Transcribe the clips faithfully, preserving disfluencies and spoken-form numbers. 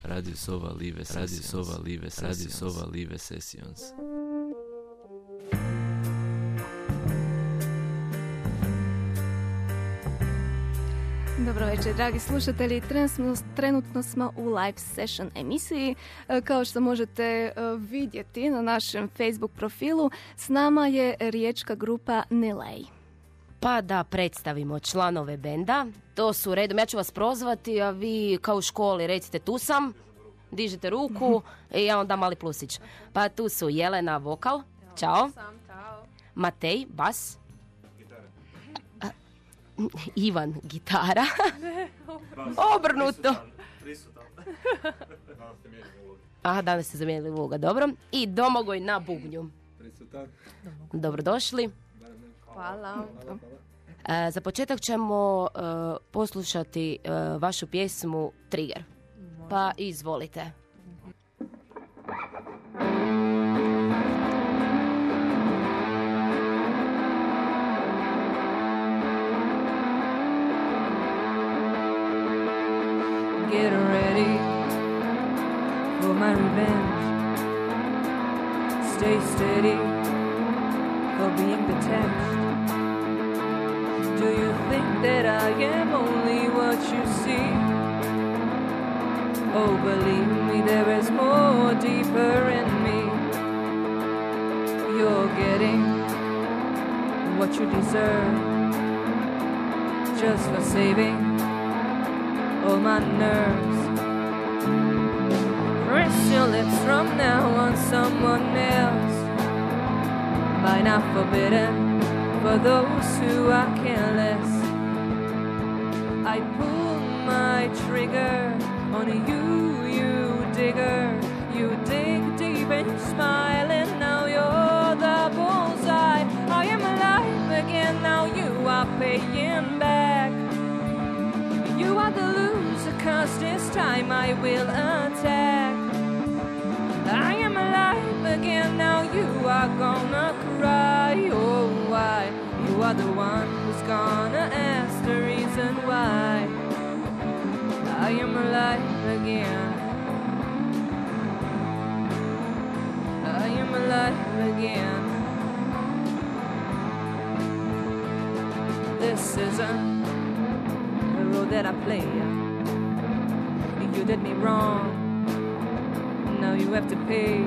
Radio Sova Live Sessions. Radio Sova Live Sessions. Radio Sova Live Sessions. Dobro večer, dragi slušatelji. Trenutno smo u live session emisiji. Kao što možete vidjeti na našem Facebook profilu, s nama je riječka grupa Nilay. Pa da predstavimo članove benda. To su redom, ja ću vas prozvati, a vi kao u školi recite tu sam, dižite ruku i ja vam dam mali plusić. Pa tu su Jelena, vokal, čao. Matej, bas. Ivan, gitara. Obrnuto. Aha, danas ste zamijenili uloga, dobro. I Domagoj na bubnju. Dobrodošli. Hvala. E, za početak ćemo e, poslušati e, vašu pjesmu Trigger. Pa izvolite. Get ready for my revenge. Stay steady for being detached. Do you think that I am only what you see? Oh, believe me, there is more deeper in me. You're getting what you deserve just for saving all my nerves. Press your lips from now on someone else. By now forbidden for those who are careless. I pull my trigger on you, you digger. You dig deep and you smile and now you're the bullseye. I am alive again, now you are paying back. You are the loser, cause this time I will attack. I am alive again, now you are gonna cry. Oh, why? You are the one who's gonna ask the reason why. I am alive again. I am alive again. This isn't that I play. You did me wrong, now you have to pay.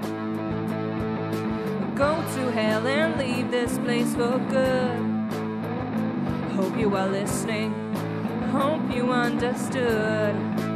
Go to hell and leave this place for good. Hope you are listening, hope you understood.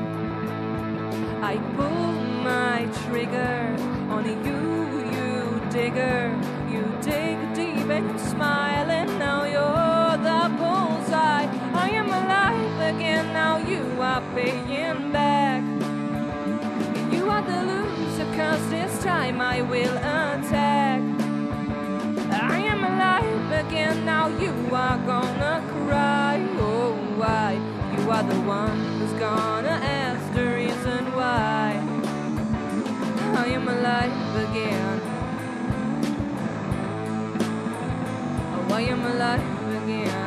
I pulled my trigger on you, you digger. You dig deep and you smile and now you're the bullseye. I am alive again, now you are paying back. You are the loser, cause this time I will attack. I am alive again, now you are gonna cry. Oh, why? You are the one who's gonna ask the reason why. I am alive again. Oh, I am alive again.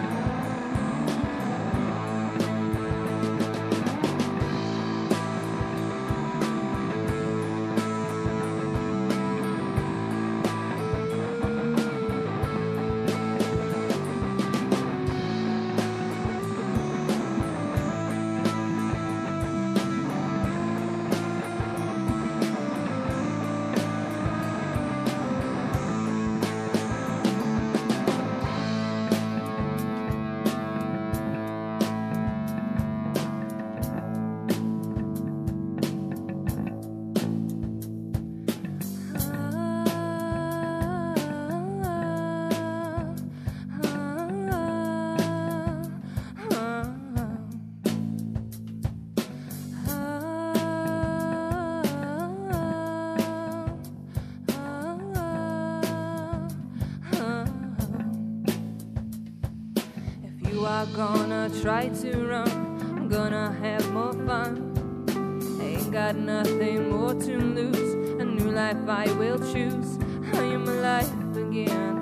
Gonna try to run, I'm gonna have more fun. Ain't got nothing more to lose, a new life I will choose. I am alive again.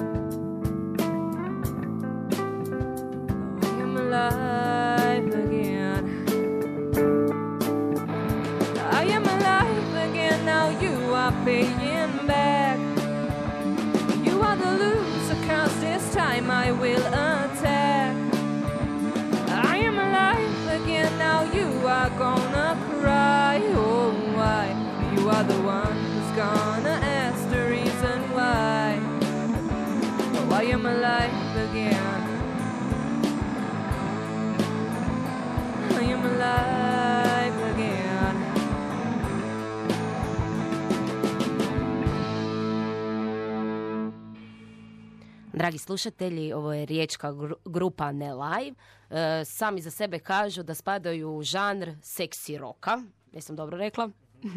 I am alive again. I I am alive again, now you are paying back. You are the loser, cause this time I will attack. I am alive again, now you are gonna cry. Oh, why? You are the one who's gonna ask the reason why. Oh, I am alive again. I am alive again. Dragi slušatelji, ovo je riječka gru- grupa Ne Live. E, sami za sebe kažu da spadaju u žanr seksi roka. Jesam dobro rekla?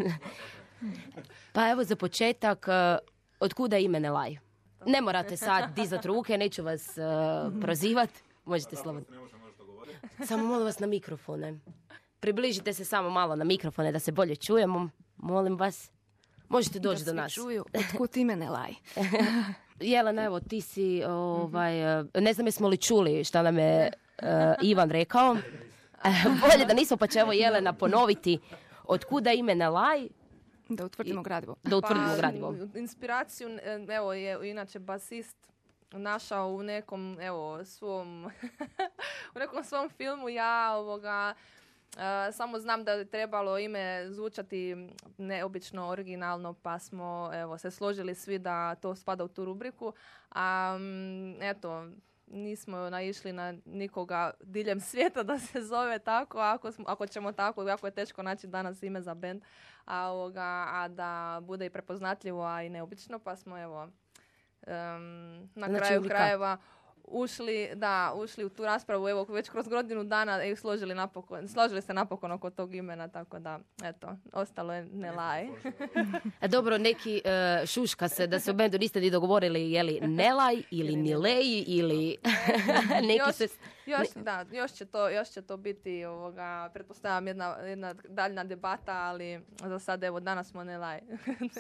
Pa evo za početak, e, otkuda ime Ne Live? Ne morate sad dizat ruke, neću vas e, prozivat. Možete slobodno. Samo molim vas na mikrofone. Približite se samo malo na mikrofone da se bolje čujemo. Molim vas. Možete doći do nas. Da svi čuju otkud ime Ne Live. Jelena, evo, ti si, ovaj, ne znam jesmo li čuli šta nam je uh, Ivan rekao. Bolje da nismo, pa će evo Jelena ponoviti otkuda ime Ne Live. Da utvrdimo gradivo. Da utvrdimo Pa, gradivo. Inspiraciju, evo, je inače basist našao u nekom, evo, svom, u nekom svom filmu. Ja, ovoga, Uh, samo znam da je trebalo ime zvučati neobično originalno, pa smo evo se složili svi da to spada u tu rubriku. A um, eto, nismo naišli na nikoga diljem svijeta da se zove tako. Ako, smo, ako ćemo tako, jako je teško naći danas ime za bend, a, ovoga, a da bude i prepoznatljivo, a i neobično, pa smo evo um, na Znači, kraju unika. krajeva ušli, da, ušli u tu raspravu, evo, već kroz godinu dana i složili napokon, složili se napokon oko tog imena, tako da, eto, ostalo je Ne Live. A dobro, neki uh, šuška se da se u bendu niste ni dogovorili je li Nelaj ili Nileji ili neki još, se... još, da, još će to, još će to biti, ovoga, pretpostavljam, jedna, jedna daljna debata, ali za sad, evo, danas smo Ne Live.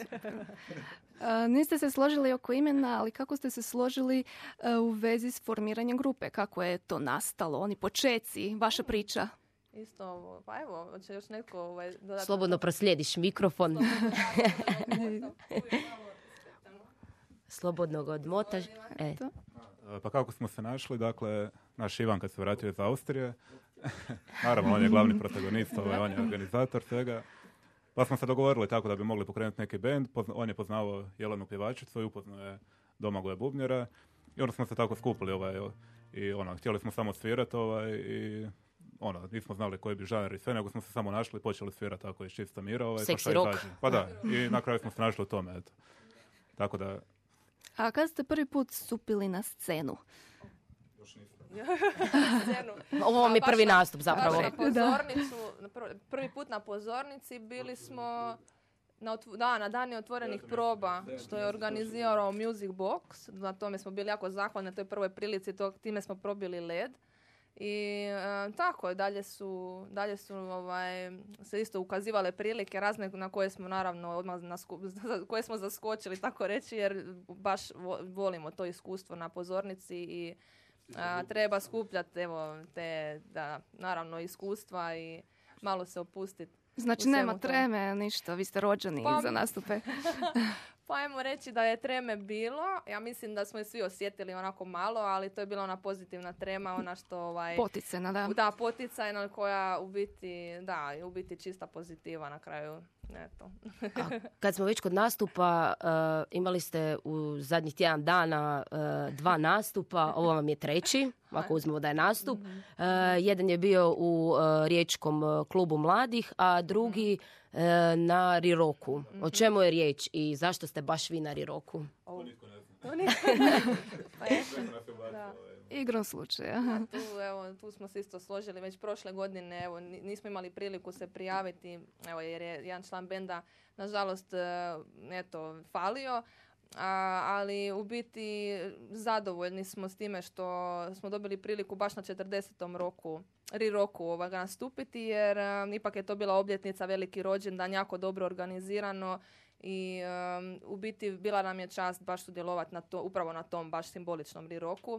A, niste se složili oko imena, ali kako ste se složili a, u vezi s formiranjem grupe? Kako je to nastalo? Oni počeci, vaša priča? Isto ovo, pa evo, hoće još neko ovaj, dodatno... Slobodno proslijediš mikrofon. Slobodno ga odmotaš. E. Pa kako smo se našli, dakle, naš Ivan kad se vratio iz Austrije, naravno on je glavni protagonist, ovaj, on je organizator svega, pa smo se dogovorili tako da bi mogli pokrenuti neki bend. Pozna, on je poznavao Jelenu pjevačicu i upoznao je Domagoja bubnjera i onda smo se tako skupili ovaj, i ono, htjeli smo samo svirati ovaj, i ono, nismo znali koji bi žanr i sve, nego smo se samo našli i počeli svirati tako iz čista mira. Ovaj, Seksi pa rock. izađe. Pa da, i na kraju smo se našli u tome, eto. Tako da... A kad ste prvi put stupili na scenu? Ovo vam je Baš prvi na- nastup zapravo. baš na pozornicu, na prv- prvi put na pozornici bili smo na, otv- da, na dani otvorenih proba, što je organizirao Music Box. Na tome smo bili jako zahvalni, na toj prvoj prilici, to, time smo probili led. I e, tako, dalje su, dalje su ovaj, se isto ukazivale prilike razne na koje smo naravno odmah nasku, koje smo zaskočili, tako reći, jer baš vo- volimo to iskustvo na pozornici i a, treba skupljati evo te, da, naravno, iskustva i malo se opustiti. Znači U nema svemu tome. treme, ništa, vi ste rođeni Pa- za nastupe. Pa ajmo reći da je treme bilo. Ja mislim da smo je svi osjetili onako malo, ali to je bila ona pozitivna trema, ona što ovaj... Poticajna, da. Da, poticajna koja u biti, da, u biti čista pozitiva na kraju. Eto. A kad smo već kod nastupa, uh, imali ste u zadnjih tjedan dana uh, dva nastupa, ovo vam je treći, ako uzmemo da je nastup. Uh, jedan je bio u uh, Riječkom uh, klubu mladih, a drugi uh, na Riroku. O čemu je riječ i zašto ste baš vi na Riroku? To nitko ne pa eto, da. Igrom slučaja. Tu, evo, tu smo se isto složili već prošle godine, evo, ni- nismo imali priliku se prijaviti, evo, jer je jedan član benda, nažalost, e, eto, falio, a, ali u biti zadovoljni smo s time što smo dobili priliku baš na četrdesetom roku, Riroku ovoga nastupiti, jer e, ipak je to bila obljetnica, veliki rođendan, jako dobro organizirano. I um, u biti bila nam je čast baš sudjelovati na to, upravo na tom baš simboličnom Riroku.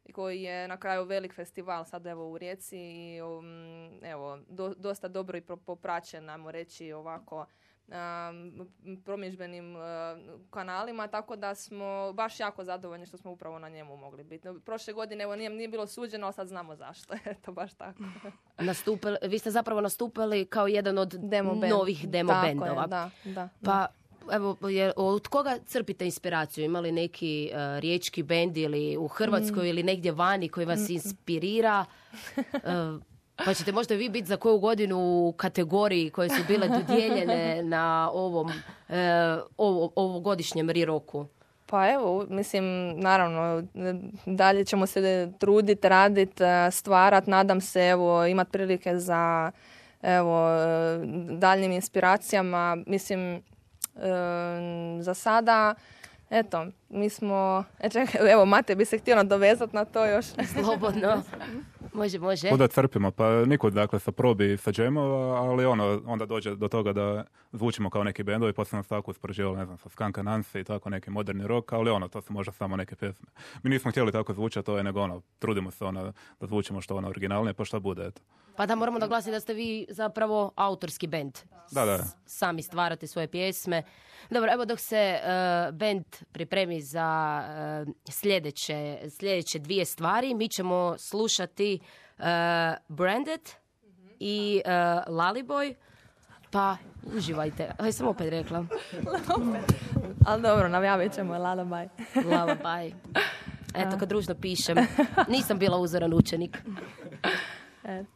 koji je na kraju velik festival sad evo u Rijeci i um, evo, do, dosta dobro i pro, popraćen, ajmo reći ovako, um, promidžbenim uh, kanalima, tako da smo baš jako zadovoljni što smo upravo na njemu mogli biti. Prošle godine evo, nije, nije bilo suđeno, ali sad znamo zašto. Eto, baš tako. Nastupili, vi ste zapravo nastupili kao jedan od demo band. novih demo tako bendova. Je, da, da, pa, evo, je, od koga crpite inspiraciju? Ima li neki uh, riječki bend ili u Hrvatskoj mm. ili negdje vani koji vas inspirira? Uh, pa ćete možda vi biti za koju godinu u kategoriji koje su bile dodijeljene na ovom uh, ovo, ovogodišnjem Riroku? Pa evo, mislim, naravno, dalje ćemo se truditi, raditi, stvarati. Nadam se, evo, imati prilike za, evo, daljnim inspiracijama. Mislim, za sada, eto, mi smo... E, čekaj, evo, Mate bi se htio nadovezati na to još. Slobodno. Može, može. Kuda crpimo? Pa nikud, dakle, sa probi i sa džemova, ali ono, onda dođe do toga da zvučimo kao neki bendovi, pa sam nas tako uspoređivali, ne znam, sa Skanka Nancy i tako neki moderni rock, ali ono, to su možda samo neke pjesme. Mi nismo htjeli tako zvučati, to je nego ono, trudimo se ono, da zvučimo što ono originalnije, pa šta bude, eto. Pa da, moramo naglasiti da ste vi zapravo autorski bend. Da, da. S- sami stvarate svoje pjesme. Dobro, evo dok se uh, bend pripremi za uh, sljedeće, sljedeće dvije stvari, mi ćemo slušati uh, Branded mm-hmm. i uh, Lullaby. Pa, uživajte. Aj, sam opet rekla. Ali dobro, navjavit ćemo Lullaby. Lullaby. Eto, kad družno pišem. Nisam bila uzoran učenik. Eto.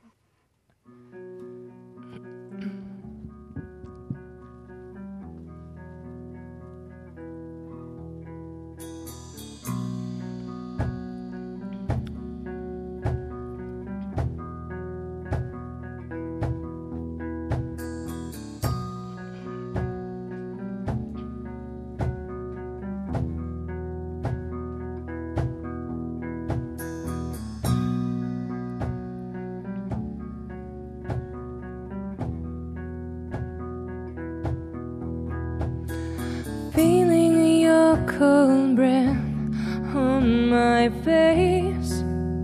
Feeling your cold breath on my face.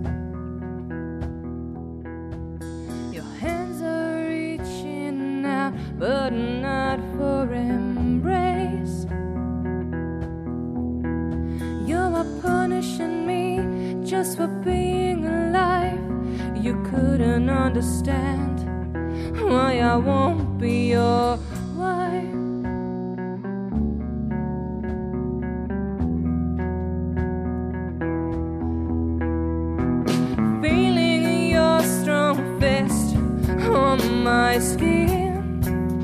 Your hands are reaching out, but not for embrace. You are punishing me just for being alive. You couldn't understand why I won't be your wife. My skin,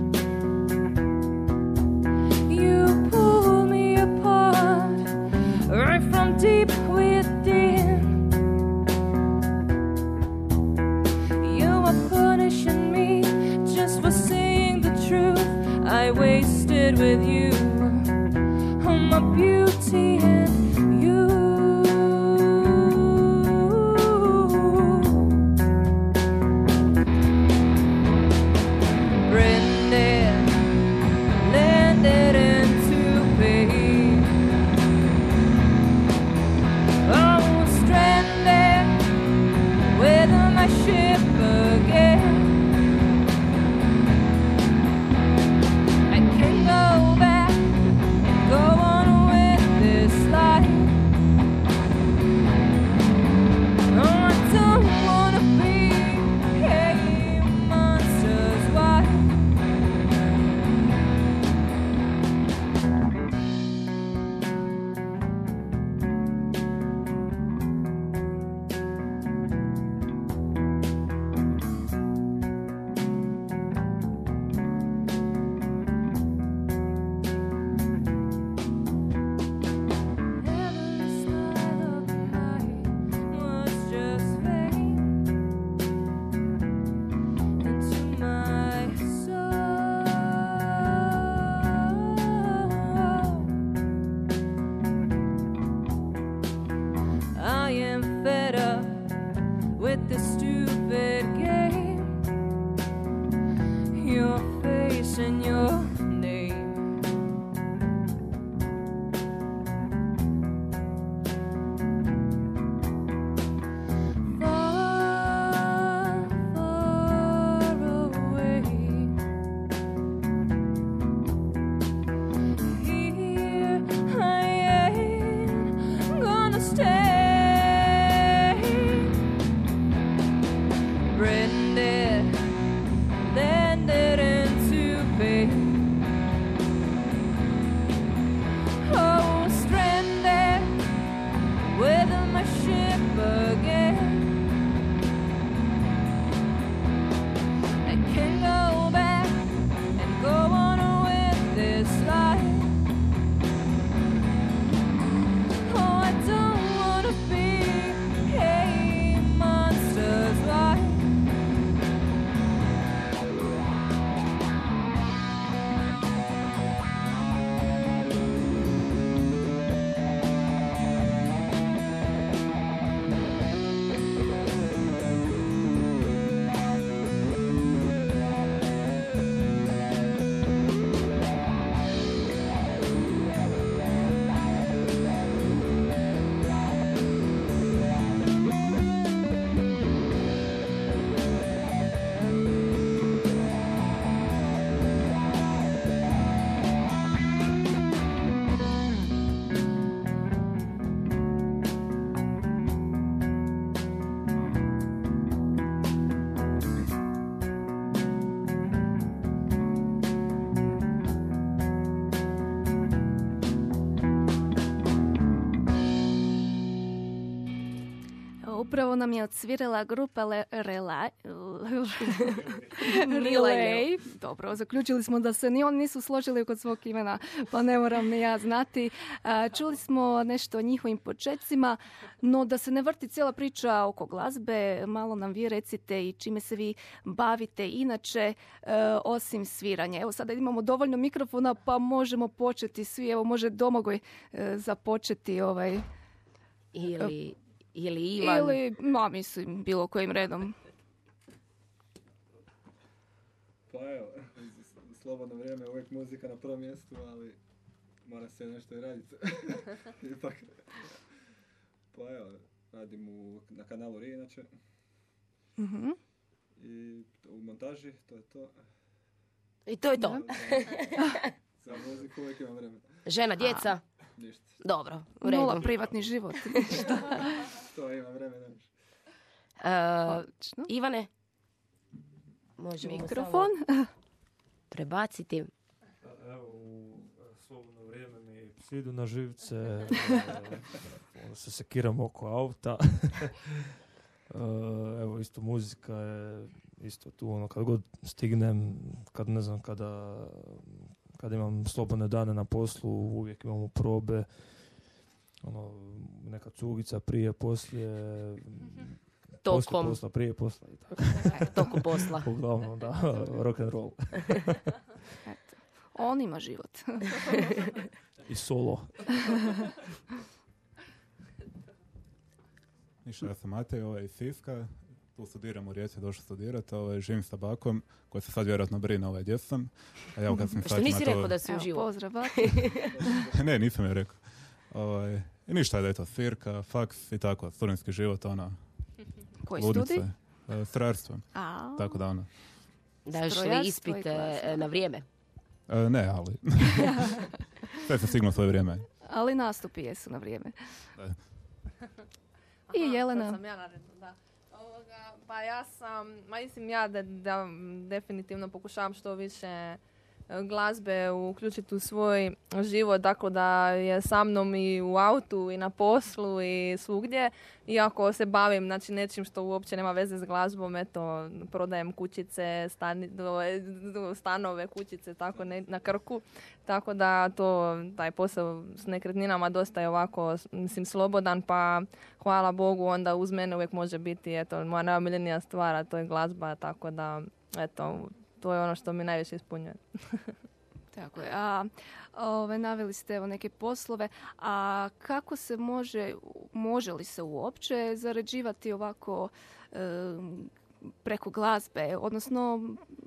you pull me apart right from deep within. You are punishing me just for saying the truth. I wasted with you all my beauty and you. Life Upravo nam je odsvirala grupa Le, Rela, Relay. Dobro, zaključili smo da se ni oni nisu složili kod svog imena, pa ne moram ni ja znati. A, čuli smo nešto o njihovim počecima, no da se ne vrti cijela priča oko glazbe, malo nam vi recite i čime se vi bavite inače, e, osim sviranja. Evo sada imamo dovoljno mikrofona, pa možemo početi svi. Evo može Domagoj e, započeti ovaj... Ili, ili Ivan. Ili, ma mislim, bilo kojim redom. Pa evo, slobodno vrijeme je uvijek muzika na prvom mjestu, ali mora se nešto i raditi. Ipak. Pa evo, radim u, na kanalu R I inače. Mm-hmm. I u montaži, to je to. I to je to. Za muziku uvijek imam vremena. Žena, djeca? A, ništa. Dobro, u redu. Nula privatni život. To ima vremena. Uh, Ivane? Možemo mikrofon. Prebaciti. Evo, u slobodno vrijeme mi psi idu na živce, onda se sekiram oko auta. Evo, isto muzika je isto tu, ono, kad god stignem, kad ne znam, kada, kada imam slobodne dane na poslu, uvijek imamo probe, ono, neka cugica prije, poslije, tokom poslije posla, prije posla i tako. Toku posla. Uglavnom, da, rock and roll. Eto, on ima život. I solo. Ništa, ja sam Matej, ovaj iz Siska, tu studiram u Rijeci, došao studirati, ovaj, živim s tabakom, koji se sad vjerojatno brine ovaj gdje sam. A ja, kad sam što nisi to... rekao da si Evo, uživo? pozdrav. Ne, nisam je rekao. Ovaj, I ništa, da je to svirka, faks i tako, studentski život, ono, Koji ludnice, studij? e, strojarstvo, A, tako da ono. Daješ li Strojarstvo i ispite glazba. na vrijeme? E, ne, ali... Sve sam stignuo svoje vrijeme. ali nastupi jesu na vrijeme. Da. I Aha, Jelena. sad sam ja na redu, da. Ovoga, pa ja sam, ma mislim ja da, da definitivno pokušavam što više e, glazbe uključiti u svoj život, tako da je sa mnom i u autu i na poslu i svugdje. Iako se bavim, znači, nečim što uopće nema veze s glazbom, eto, prodajem kućice, stani, do, do, stanove, kućice, tako ne, na Krku. Tako da to, taj posao s nekretninama dosta je ovako, mislim, slobodan, pa hvala Bogu, onda uz mene uvijek može biti, eto, moja najomiljenija stvar, a to je glazba, tako da, eto, to je ono što mi najviše ispunjuje. Tako je. A ove, naveli ste evo neke poslove, a kako se može, može li se uopće zarađivati ovako e, preko glazbe, odnosno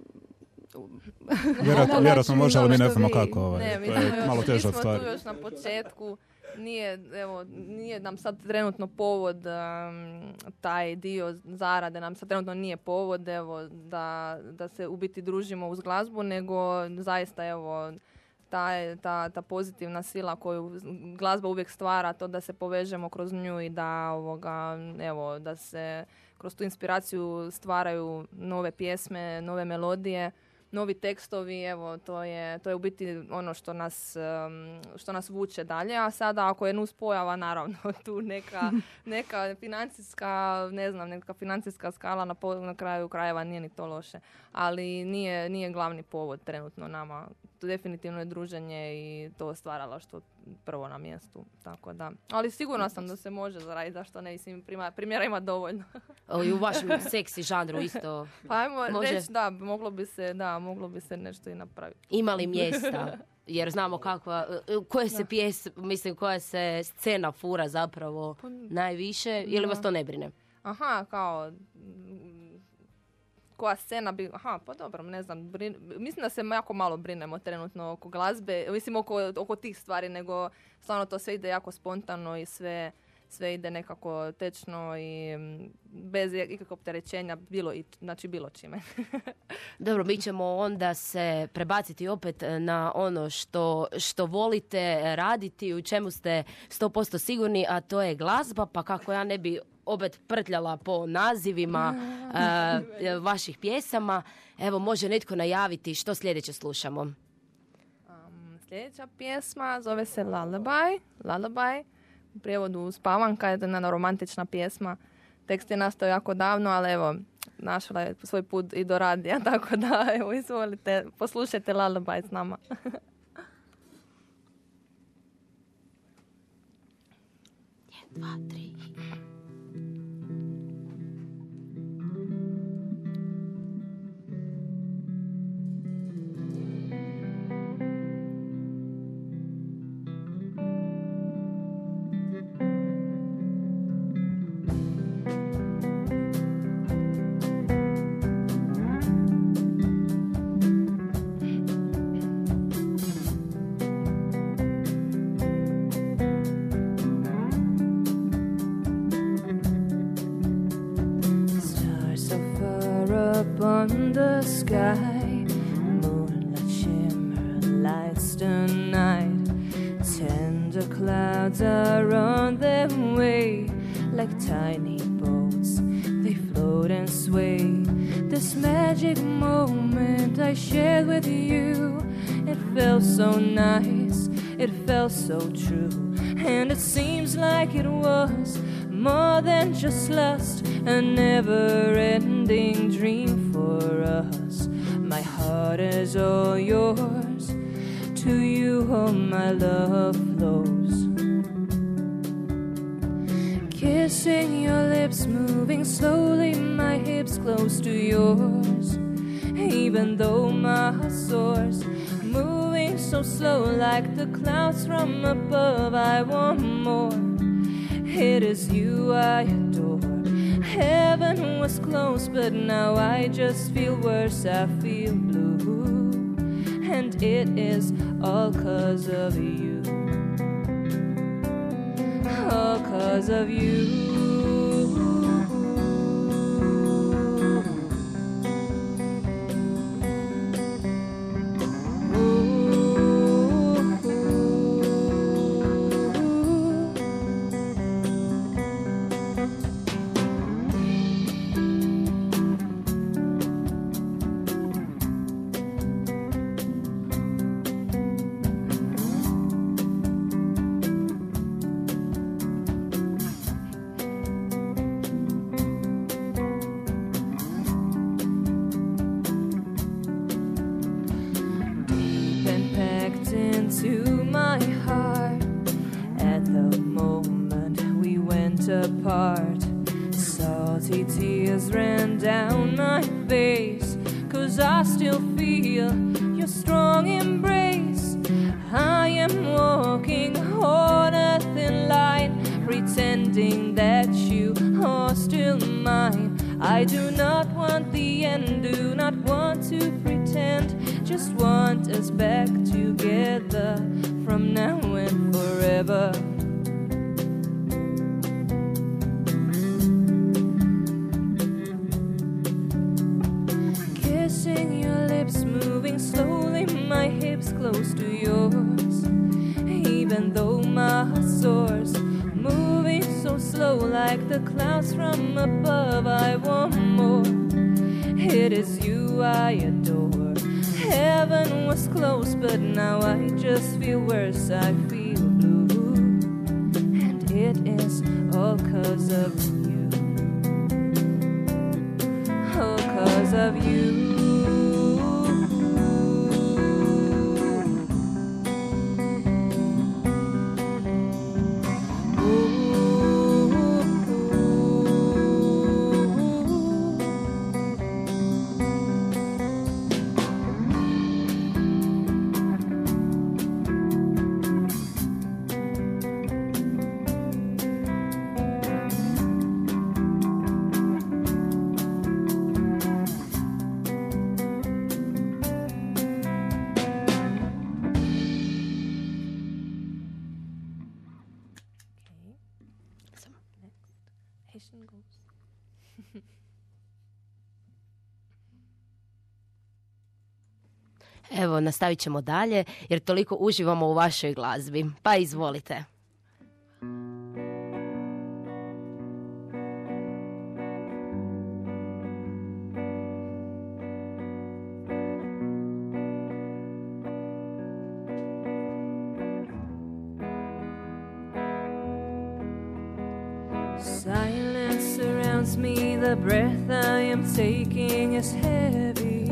Vjerojatno, vjerojatno može, ali mi ne znamo vi- kako. Ovaj. Ne, mi to smo, je još, malo mi teža smo stvar. tu još na početku. Nije, evo, nije nam sad trenutno povod um, taj dio zarade, nam sad trenutno nije povod evo, da, da se u biti družimo uz glazbu, nego zaista evo, ta, ta, ta pozitivna sila koju glazba uvijek stvara, to da se povežemo kroz nju i da, ovoga, evo, da se kroz tu inspiraciju stvaraju nove pjesme, nove melodije, novi tekstovi, evo, to je, to je u biti ono što nas, um, što nas vuče dalje, a sada ako je nuspojava, naravno, tu neka, neka financijska, ne znam, neka financijska skala na, po, na kraju krajeva nije ni to loše, ali nije, nije glavni povod trenutno nama. To definitivno je druženje i to stvaralaštvo prvo na mjestu, tako da. Ali sigurno sam da se može zaraditi, zašto ne, mislim, primjera ima dovoljno. O, i u vašem seksi žanru isto. Pa ajmo Može. reći da, moglo bi se, da, moglo bi se nešto i napraviti. Ima li mjesta? Jer znamo kakva, koje se pjes, mislim, koja se scena fura zapravo najviše, ili vas to ne brine? Aha, kao, mm, koja scena bi, aha, pa dobro, ne znam, brin, mislim da se jako malo brinemo trenutno oko glazbe, mislim oko, oko tih stvari, nego stvarno to sve ide jako spontano i sve, sve ide nekako tečno i mm, bez ikakvog opterećenja, bilo, i, znači bilo čime. Dobro, mi ćemo onda se prebaciti opet na ono što, što volite raditi, u čemu ste sto posto sigurni, a to je glazba, pa kako ja ne bi opet prtljala po nazivima uh, vaših pjesama, evo može netko najaviti što sljedeće slušamo. Um, sljedeća pjesma zove se Lullaby, Lullaby, u prijevodu spavanka, je jedna romantična pjesma. tekst je nastao jako davno, ali evo, našla je svoj put i do radija, tako da evo, izvolite, poslušajte Lullaby s nama. Dva, tri. On the sky, moonlight shimmer lights the night. Tender clouds are on their way, like tiny boats they float and sway. This magic moment I shared with you, it felt so nice, it felt so true, and it seems like it was more than just lust, a never-ending dream for us. My heart is all yours, to you all my love flows. Kissing your lips, moving slowly, my hips close to yours. Even though my heart soars, moving so slow like the clouds from above, I want more. It is you I adore. Heaven was close, but now I just feel worse. I feel blue, and it is all 'cause of you. All 'cause of you. Into my heart at the moment we went apart. Salty tears ran down my face, 'cause I still feel your strong embrace. I am walking on a thin line, pretending that you are still mine. I do not want the end, do not want to pretend, just want us back together from now and forever. Kissing your lips, moving slowly, my hips close to yours. Even though my heart soars, moving so slow like the clouds from above, I want more. It is you I adore. Heaven was close, but now I just feel worse. I feel blue, and it is all 'cause of you. All 'cause of you. Evo, nastavit ćemo dalje, jer toliko uživamo u vašoj glazbi. Pa izvolite. Silence surrounds the breath I am taking is heavy.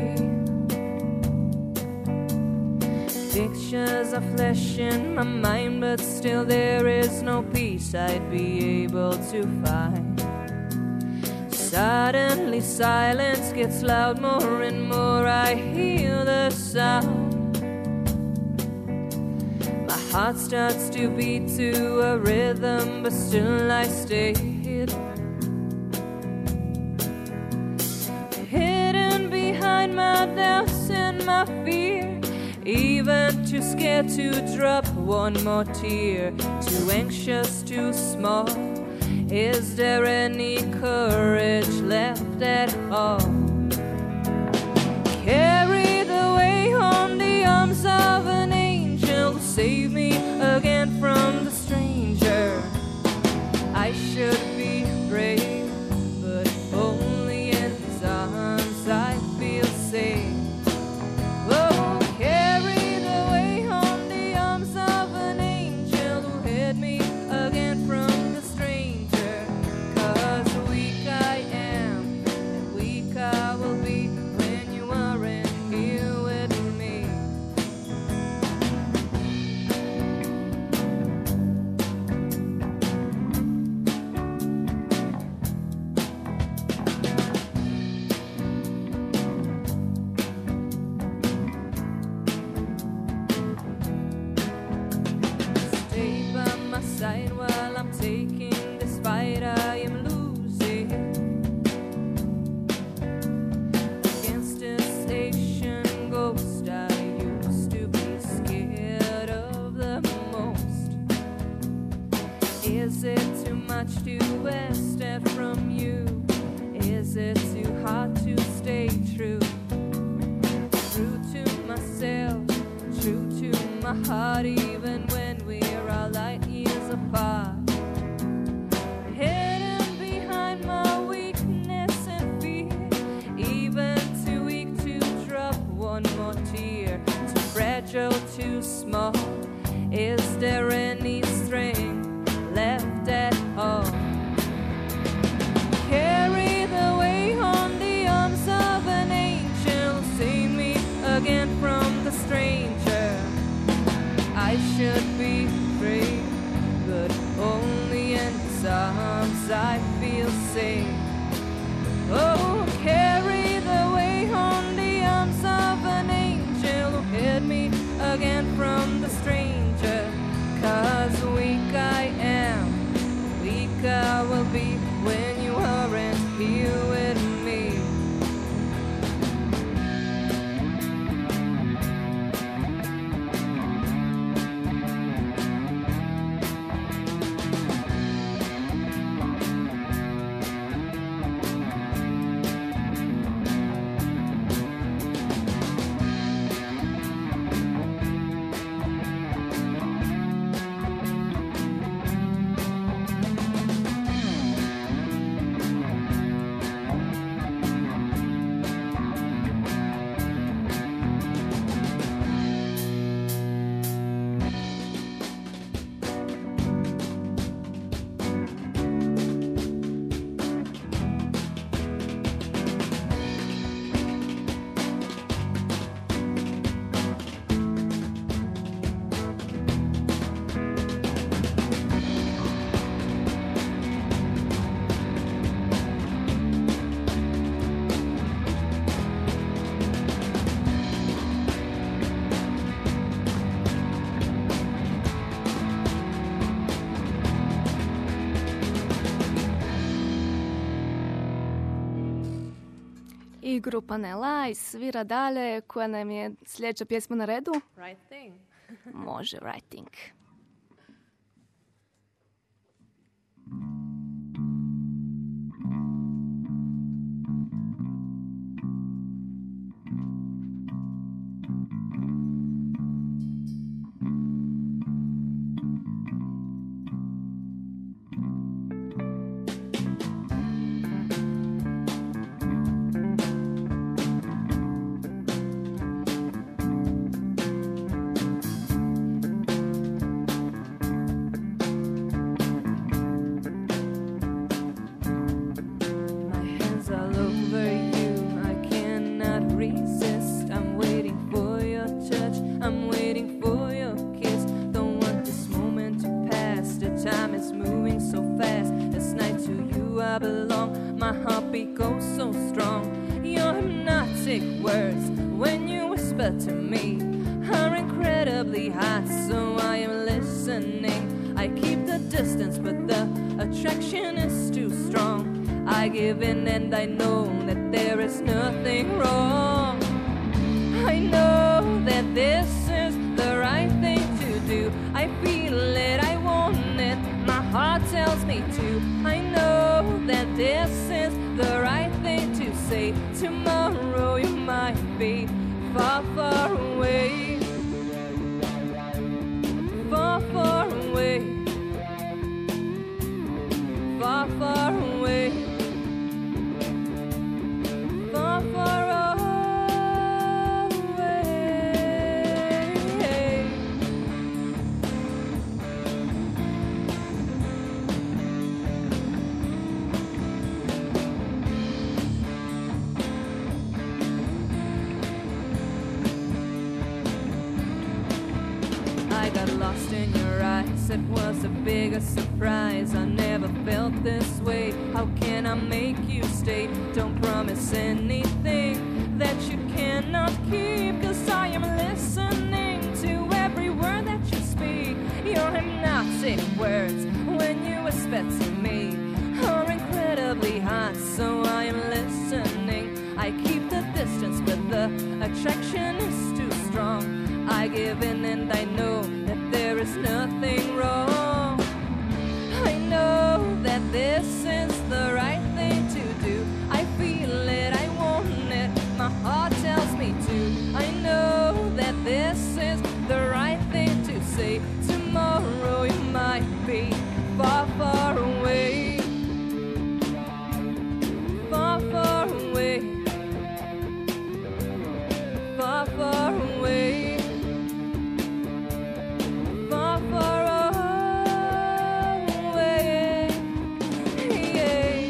Pictures of flesh in my mind, but still there is no peace I'd be able to find. Suddenly silence gets loud, more and more I hear the sound. My heart starts to beat to a rhythm, but still I stay hidden. Hidden behind my doubts and my fear, even too scared to drop one more tear. Too anxious, too small. Is there any courage left at all? Carried away on the arms of an angel, save me again from the stranger. I should be brave, but only in his arms I feel safe. Oh, carried away on the arms of an angel who hid me again from the stranger. 'Cause weak I am, and weak I will be when you aren't here with me. Stay by my side while I'm taking this fight I am losing. Against this Asian ghost I used to be scared of the most. Is it too much to ask that from you? Is it too hard to stay true? True to myself, true to my heart, even when we're all light years apart. Hidden behind my weakness and fear, even too weak to drop one more tear. Too fragile, too small. Is there any strength left at all? Carried away on the arms of an angel, save me again from the stranger. I should be free, but only in his arms I feel safe. Oh, carried away on the arms of an angel who hid me again from the stranger. 'Cause weak I am, weak I will be when you aren't here with me. I grupa Nela svira dalje, koja nam je sljedeća pjesma na redu. Right thing. Može, Right Thing. incredibly hot, so I am listening. I keep the distance, but the attraction is too strong. I give in and I know that there is nothing wrong. I know that this is the right thing to do. I feel it, I want it, my heart tells me to. I know that this is the right thing to say. Tomorrow you might be far, far away. Far, far away. Far, far away. Far, far away. I got lost in your eyes, it was the biggest surprise. I never felt this way, how can I make you stay? Don't promise anything that you cannot keep, cause I am listening to every word that you speak. Your hypnotic words when you whisper to me are incredibly hot, so I am listening. I keep the distance, but the attraction is too strong. I give in and I know that there is nothing wrong. I know that this is the right thing to do. I feel it, I want it, my heart tells me to. I know that this is the right thing to say. Tomorrow you might be far, far away. Far, far away. Far, far away. Far, far away. Yeah.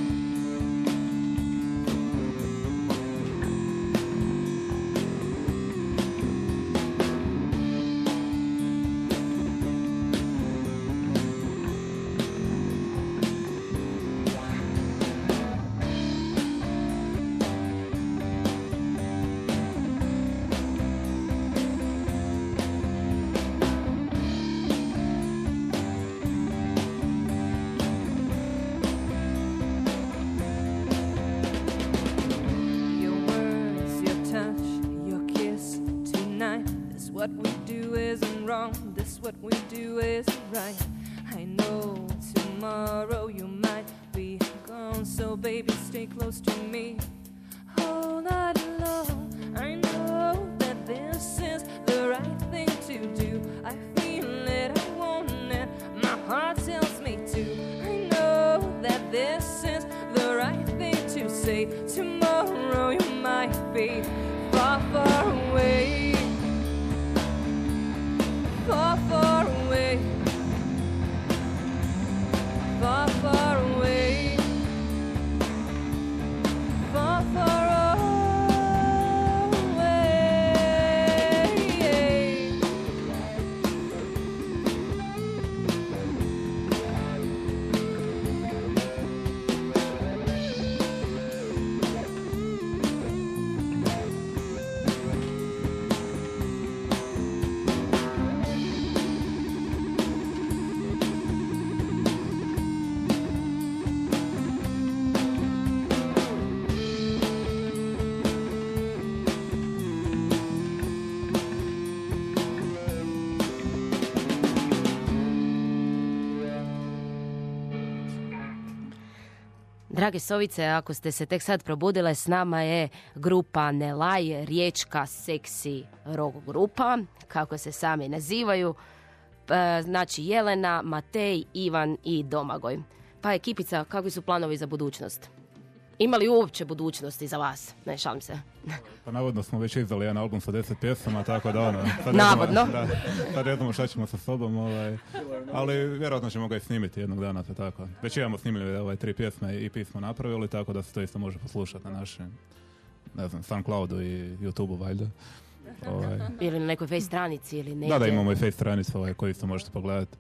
Your words, your touch, your kiss tonight. This what we do isn't wrong. This what we do is right. I know tomorrow you might be gone, so baby stay close to me all night long. I know that this is the right thing to do. I feel it, I want it, my heart tells me to. I know that this is the right thing to say. Tomorrow you might be far, far away. Far, far away. Far, far away. Far, far away. Drage sovice, ako ste se tek sad probudile, s nama je grupa Nelaj, riječka seksi rock grupa, kako se sami nazivaju. E, znači Jelena, Matej, Ivan i Domagoj. Pa ekipica, kakvi su planovi za budućnost? Ima li uopće budućnosti za vas? Ne, šalim se. Pa navodno smo već izdali jedan album sa deset pjesama, tako da ono... Sad Navodno. Da, sad ne znamo šta ćemo sa sobom, ovaj, ali vjerojatno ćemo ga i snimiti jednog dana, to tako. Već imamo snimili ovaj, tri pjesme i pismo napravili, tako da se to isto može poslušati na našem, ne znam, SoundCloudu i YouTubeu, valjda. Ovaj. Ili na nekoj face stranici ili negdje. Da, da, imamo i face stranicu ovaj, koju isto možete pogledati.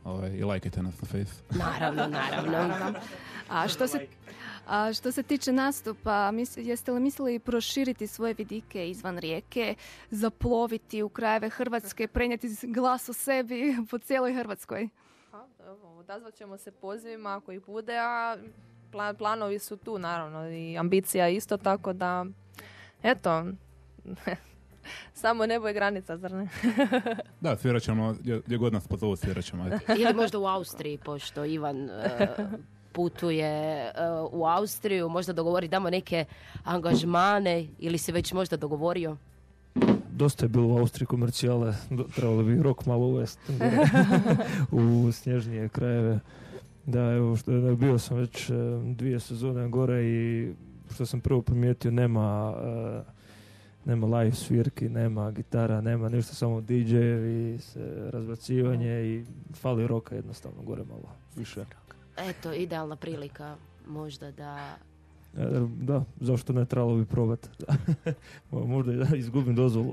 ovaj, i lajkajte nas na Face. Naravno, naravno. A što se, a što se tiče nastupa, mis, jeste li mislili proširiti svoje vidike izvan Rijeke, zaploviti u krajeve Hrvatske, prenijeti glas o sebi po cijeloj Hrvatskoj? Pa, evo, odazvat ćemo se pozivima ako ih bude, a plan, planovi su tu naravno i ambicija isto, tako da eto, samo nebo je granica, zar ne? Da, svirat ćemo, gdje, gdje god nas pozovu, svirat ćemo. Ili možda u Austriji, pošto Ivan uh, putuje uh, u Austriju, možda dogovori damo neke angažmane ili si već možda dogovorio? Dosta je bilo u Austriji komercijale, do- trebalo bi rok malo uvesti u snježnije krajeve. Da, evo, što, da, bio sam već uh, dvije sezone gore i što sam prvo primijetio, nema uh, nema live svirki, nema gitara, nema ništa, samo di džejevi, se razbacivanje i fali roka jednostavno gore malo više. Eto, idealna prilika možda da... E, Da, zašto ne, trebalo bi probati. Možda i da izgubim dozvolu.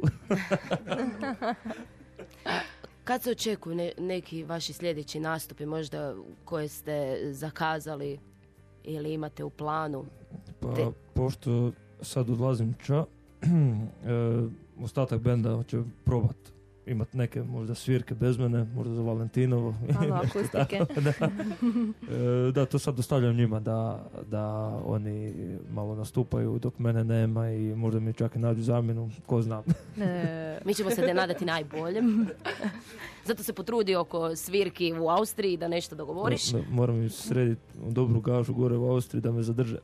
Kad se očekuju ne, neki vaši sljedeći nastupi, možda koje ste zakazali ili imate u planu? Pa, Te- pošto sad odlazim ča, e, ostatak benda će probat imat neke možda svirke bez mene, možda za Valentinovo. Malo nešto akustike. tako, da. E, da, to sad ostavljam njima da, da oni malo nastupaju dok mene nema i možda mi čak i nađu zamjenu, ko zna. E, Mi ćemo se te nadati najboljem. Zato se potrudi oko svirki u Austriji da nešto dogovoriš. Da, moram im srediti dobru gažu gore u Austriji da me zadrže.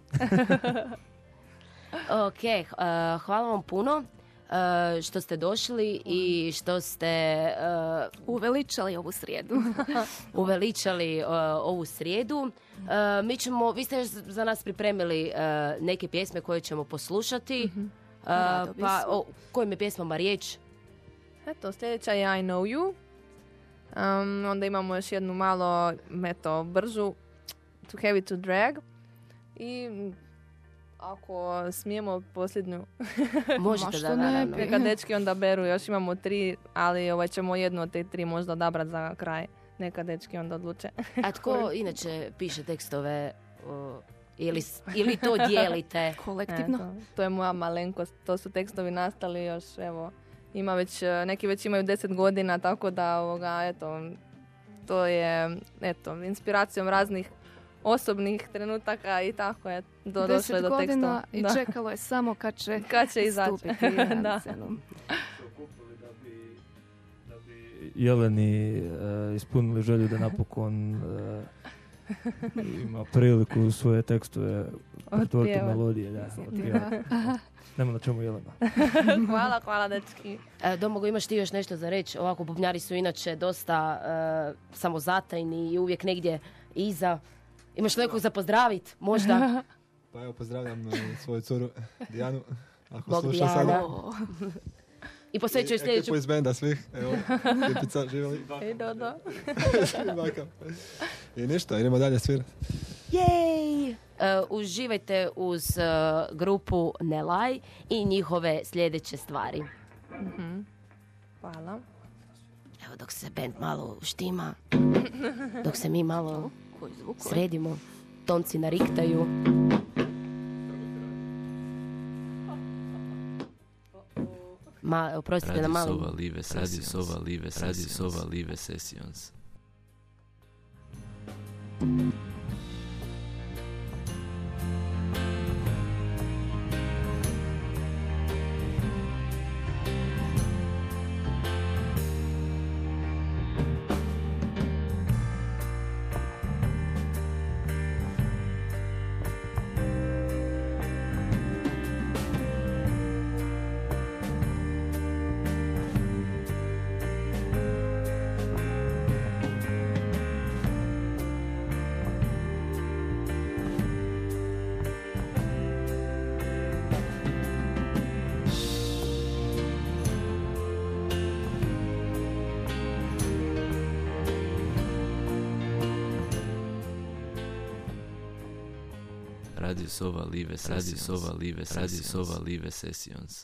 Ok, uh, hvala vam puno uh, što ste došli i što ste uh, Uveličali ovu srijedu. uveličali uh, ovu srijedu. Uh, mi ćemo, vi ste još za nas pripremili uh, neke pjesme koje ćemo poslušati. Uh, Rado pa bismo. o kojim je pjesmama riječ? Eto, sljedeća je I Know You. Um, onda imamo još jednu malo, eto, bržu, Too Heavy to Drag. I mm, ako smijemo posljednju, Možete što da, ne naravno. bi. neka dečki onda beru, još imamo tri, ali ovaj ćemo jednu od te tri možda odabrati za kraj. Neka dečki onda odluče. A tko inače piše tekstove uh, ili, s- ili to dijelite? Kolektivno. Eto, to je moja malenkost, to su tekstovi nastali još, evo, ima već, eh, neki već imaju deset godina, tako da, ovoga, eto, to je, eto, inspiracijom raznih osobnih trenutaka i tako je do, došlo je Deset do godina teksta. i Da. čekalo je samo kad će, Kad će izaći. stupiti na Da. scenu. Jeleni e, ispunili želju da napokon e, ima priliku svoje tekstove pretvoriti u Otpjevati. melodije. Da, otpjevati. Nema na čemu Jelena. Hvala, hvala dečki. E, Domago, imaš ti još nešto za reći? Ovako, bubnjari su inače dosta e, samozatajni i uvijek negdje iza. Imaš nekog za pozdravit, možda? Pa evo, pozdravljam eh, svoju curu Dijanu. Ako Bog sluša Dijana. sada. I posvećuješ I sljedeću... ekipu iz benda svih. Evo, Lipica, živjeli. I do, do. Baka. I ništa, idemo dalje svirati. Jej! E, uživajte uz e, grupu Nelaj i njihove sljedeće stvari. Mhm. Hvala. Evo dok se band malo štima, dok se mi malo sredimo, tonci nariktaju. Ma, oprostite na Radio malo. Sova Lives, Radio Sova Lives, Radio Sova Lives Sessions. Radio Sova Lives, Radio Sova Lives, Radio Sova Lives Sessions.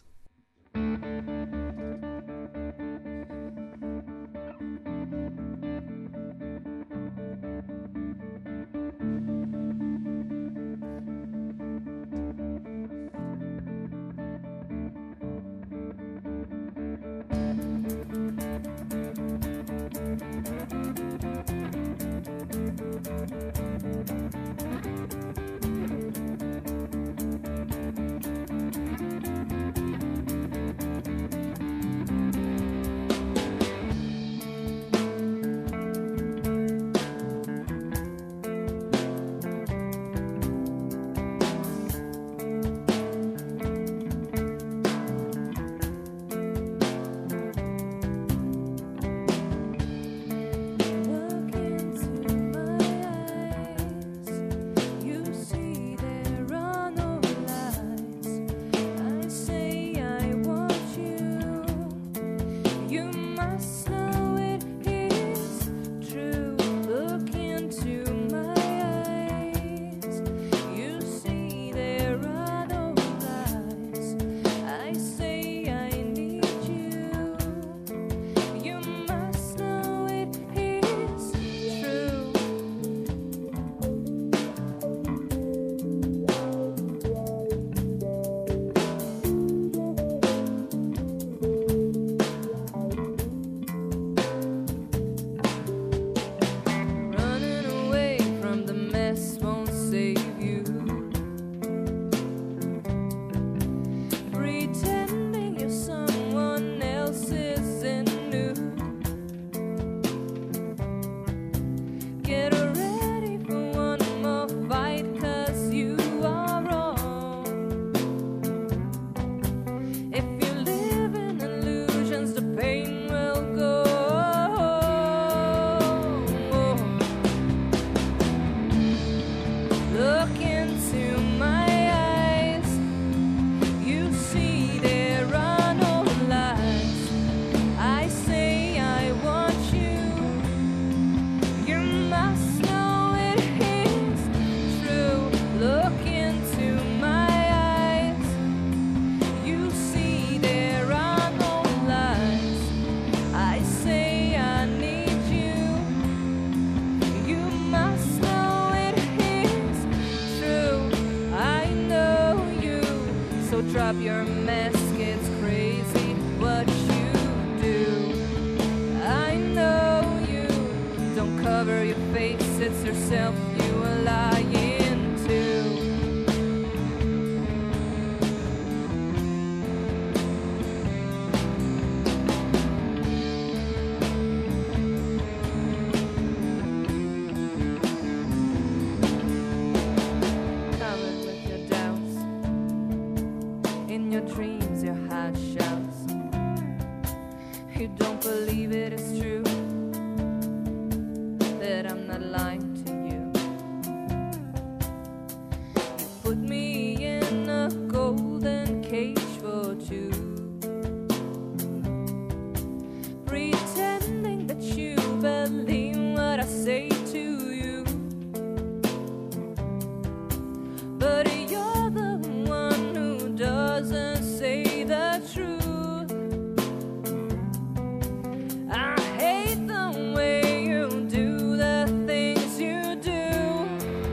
yourself you are lying to. Covered with your doubts, in your dreams your heart shouts. You don't believe it is true, that I'm not lying to you. You put me in a golden cage for two, pretending that you believe what I say to you. But you're the one who doesn't say the truth. I hate the way you do the things you do.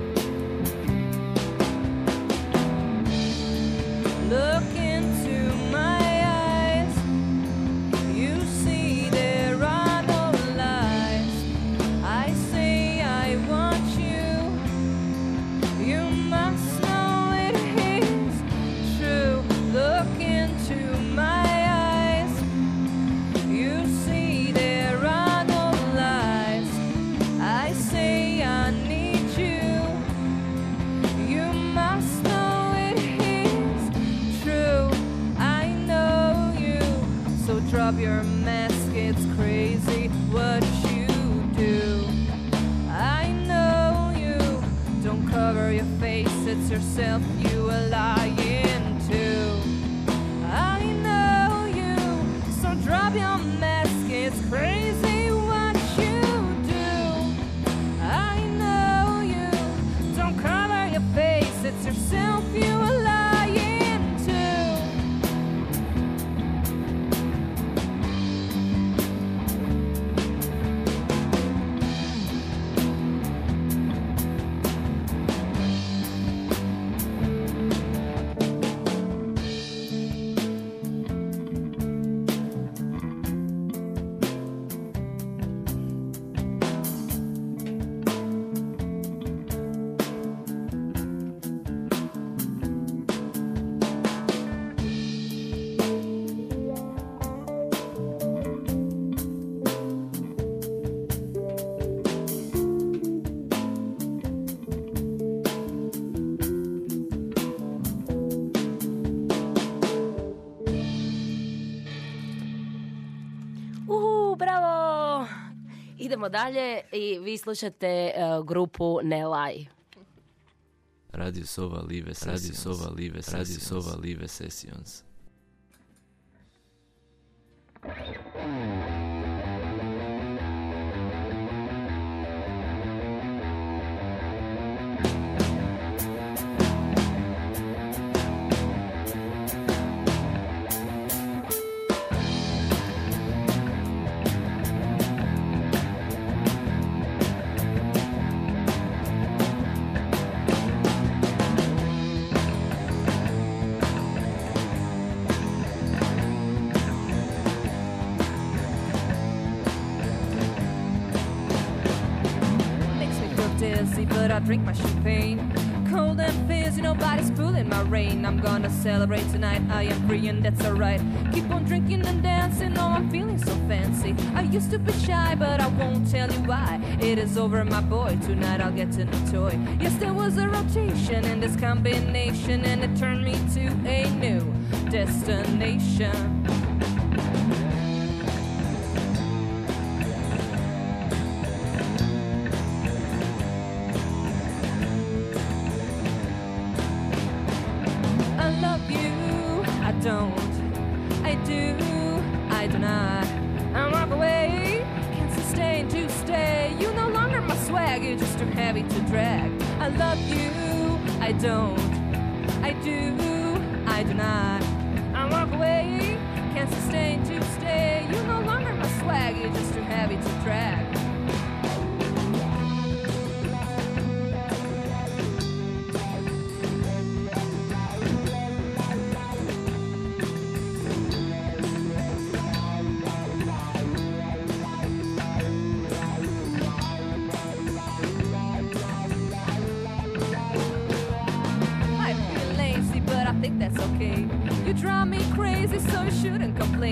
Look into my eyes, you see there are no lies. I say I want you, you must know it is true. Look into my eyes, you see there are no lies. I say I need you, you must know it is true. I know you, so drop your mask, it's crazy what you do. I know you, don't cover your face, it's yourself you are lying to. I know you, so drop your mask, it's crazy what you do. I know you, don't cover your face, it's yourself you are lying to. Uhu, bravo! Idemo dalje i vi slušate uh, grupu Ne laj. Radio Sova Live Sessions. Radio Sova Live Sessions. Radio Sova Live Sessions. Dizzy, but I drink my champagne. Cold and fizzy, nobody's pulling my rein. I'm gonna celebrate tonight, I am free and that's alright. Keep on drinking and dancing, oh I'm feeling so fancy. I used to be shy, but I won't tell you why. It is over, my boy, tonight I'll get to new toy. Yes, there was a rotation in this combination, and it turned me to a new destination. Don't, I do, I do not. I walk away, can't sustain to stay. You no longer my swag, you're just too heavy to drag. I love you, I don't, I do, I do not. I walk away, can't sustain to stay. You no longer my swag, you're just too heavy to drag.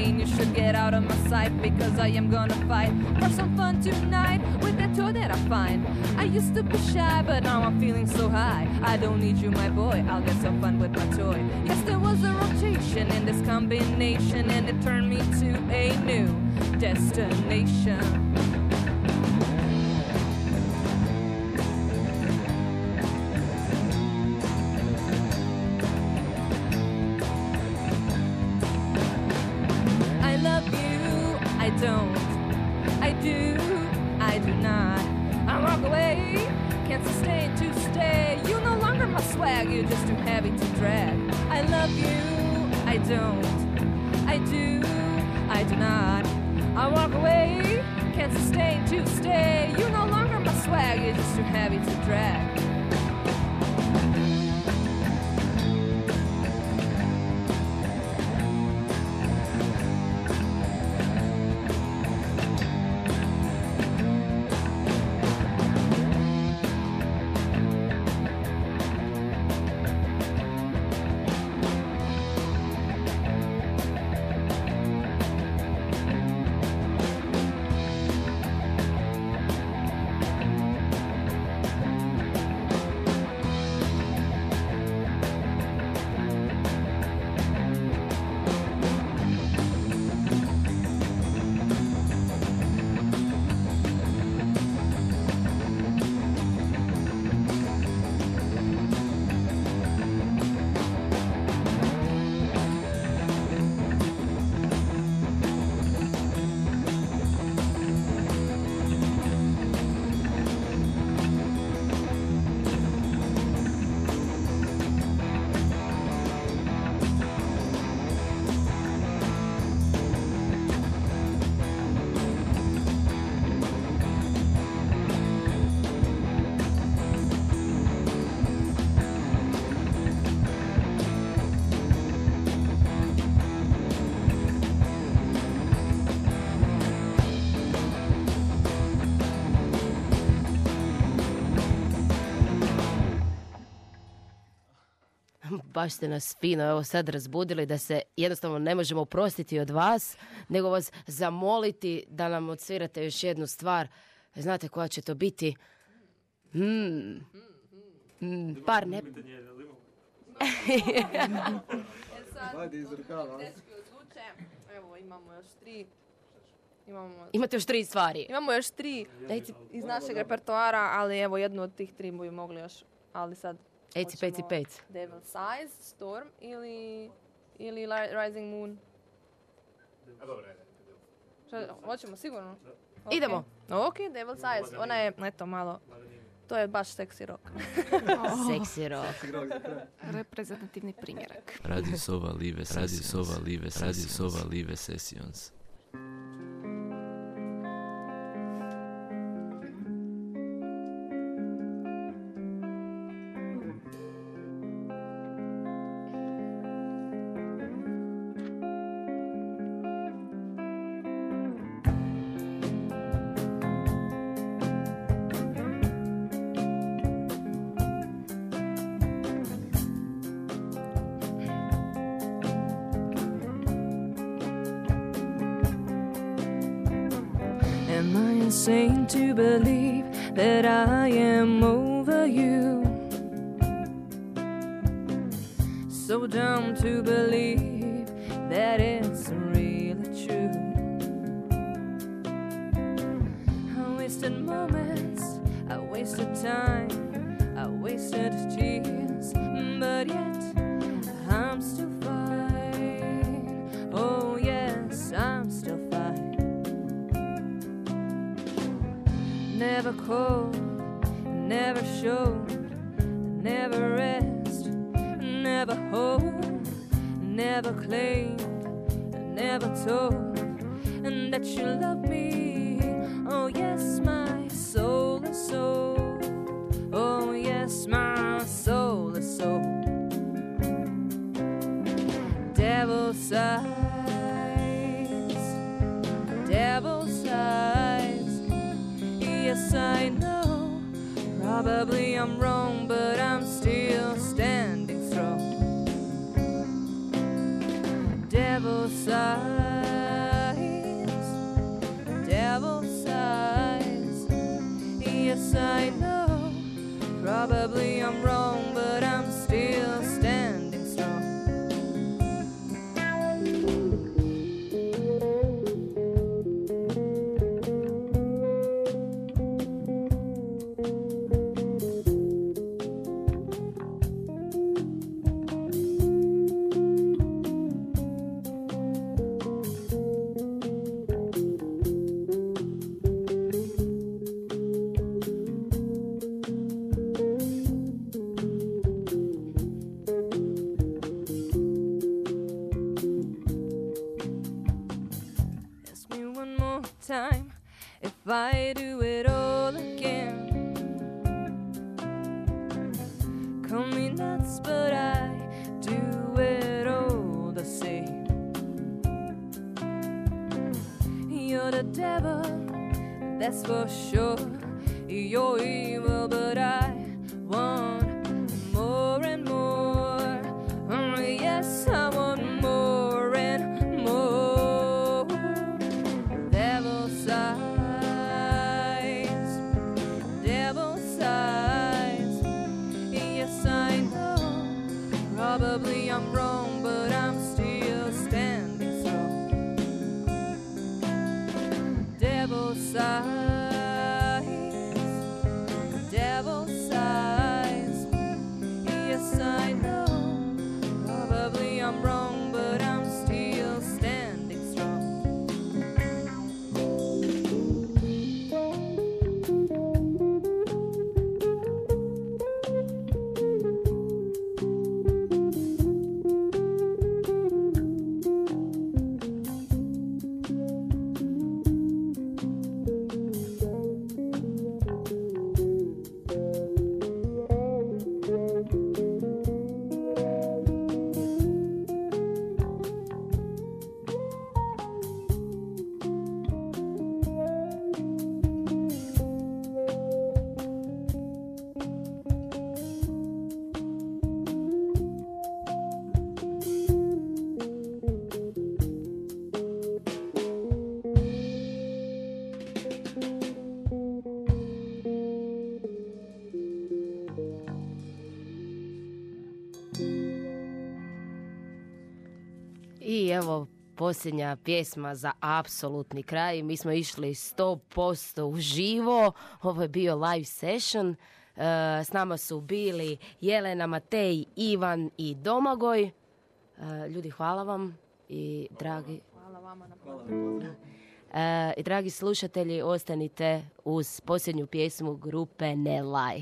mean you should get out of my sight, because I am gonna fight for some fun tonight with that toy that I find. I used to be shy, but now I'm feeling so high. I don't need you, my boy, I'll get some fun with my toy. Yes, there was a rotation in this combination, and it turned me to a new destination. Don't, I do, I do not. I walk away, can't sustain to stay. You no longer my swag, you're just too heavy to drag. I love you, I don't, I do, I do not. I walk away, can't sustain to stay. You no longer my swag, you're just too heavy to drag. Baš ste nas fino evo sad razbudili da se jednostavno ne možemo oprostiti od vas, nego vas zamoliti da nam odsvirate još jednu stvar. Znate koja će to biti? Hmm. Hmm. Par ne... Evo, imamo još tri. Imamo... Imate još tri stvari. Imamo još tri iz našeg repertoara, ali evo jednu od tih tri bi mogli još, ali sad Eci, peci, pec. Devil Size, Storm ili, ili Rising Moon. A dobro, ajde. Šta, hoćemo sigurno? Okay. Idemo. Ok, Devil Size, ona je, eto, malo, to je baš seksi rock. Seksi rock. Reprezentativni primjerak. Radio Sova Live Sessions. Radio Sova Live Sessions. Radio Sova Live Sessions. Insane to believe that I am over you. So dumb to believe that it's really true. I wasted moments, I wasted time, I wasted tears, but yet I'm still fine. Oh yes, I'm still fine. Never cold, never showed, never rest, never hope, never claimed, never told, and that you love me. Oh yes, my soul is sold. Oh yes, my soul is sold. Devil's eyes, devil's eyes. Yes, I know, probably I'm wrong, but I'm still standing strong. Devil's eyes, I'm wrong, but I'm still standing strong. Ask me one more time if I do it all again. Call me nuts, but I do it all the same. You're the devil, that's for sure. You're evil, but I want more and more. Oh, yes, I want more and more. Devil's eyes, devil's eyes. Yes, I know. Probably I'm wrong, but I'm still standing strong. Devil's eyes, devil's eyes. Yes, I know. Probably I'm wrong, but I'm still standing strong. I evo posljednja pjesma za apsolutni kraj. Mi smo išli sto posto uživo. Ovo je bio live session. E, s nama su bili Jelena, Matej, Ivan i Domagoj. E, ljudi, hvala vam. I dragi... Hvala vama na E, I dragi slušatelji, ostanite uz posljednju pjesmu grupe Nelaj.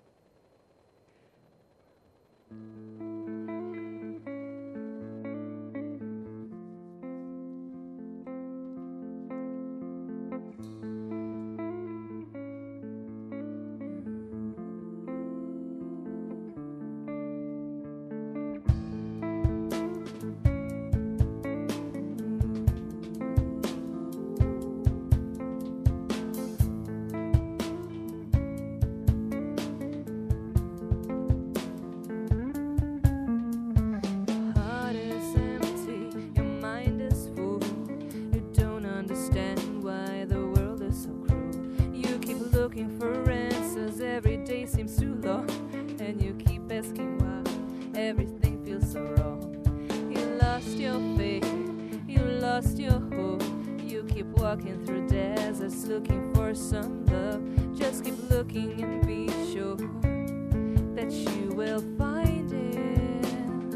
Walking through deserts looking for some love. Just keep looking and be sure that you will find it.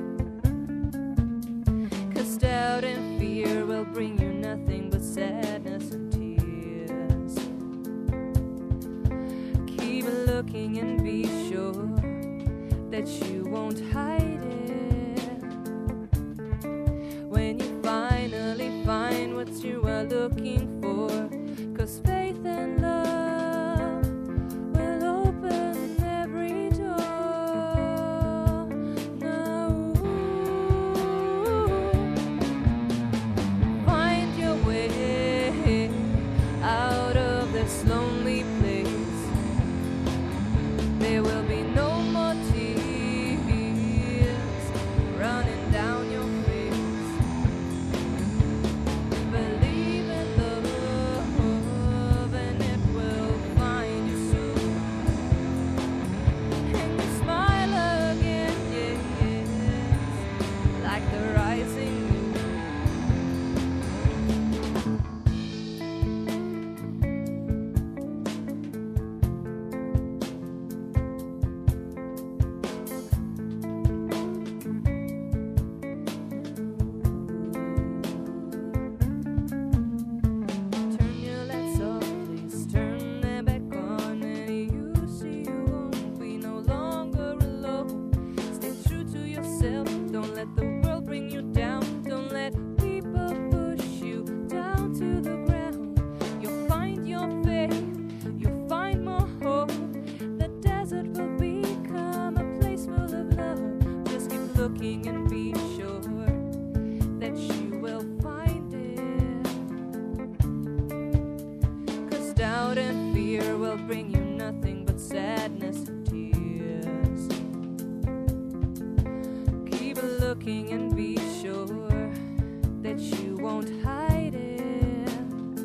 'Cause doubt and fear will bring you nothing but sadness and tears. Keep looking and be sure that you won't hide it. When you finally find what you are looking for, 'cause faith and love will open every door. Now find your way out of this lonely place. There will be no more tears. bring you nothing but sadness and tears. Keep looking and be sure that you won't hide it.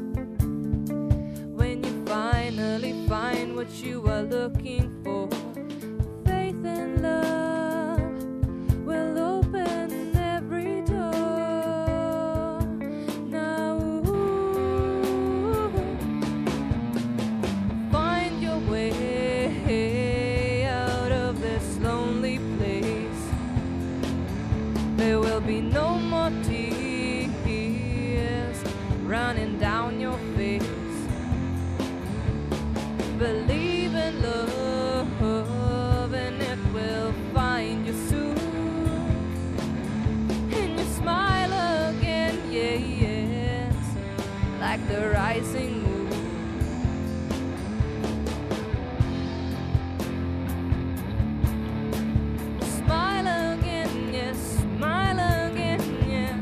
When you finally find what you are looking for, faith and love will open every door. Now find your way out of this lonely place. There will be no more tears running down your face. Believe in love and it will find you soon. And you smile again, yeah, yes, like the rising moon. Smile again, yes, smile again, yeah.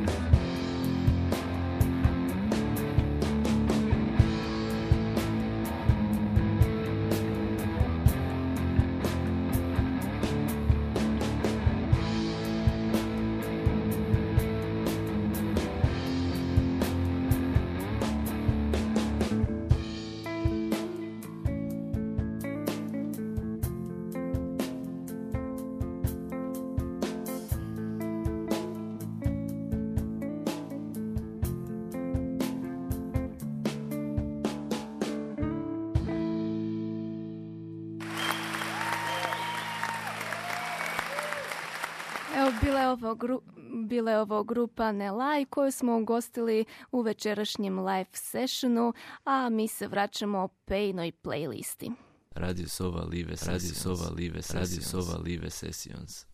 Evo, bila je ovo, gru, bila je ovo grupa Nelaj koju smo ugostili u večerašnjem live sessionu, a mi se vraćamo pejnoj playlisti. Radio Sova Live Sessions. Radio Sova Live Sessions. Radio Sova Live Sessions.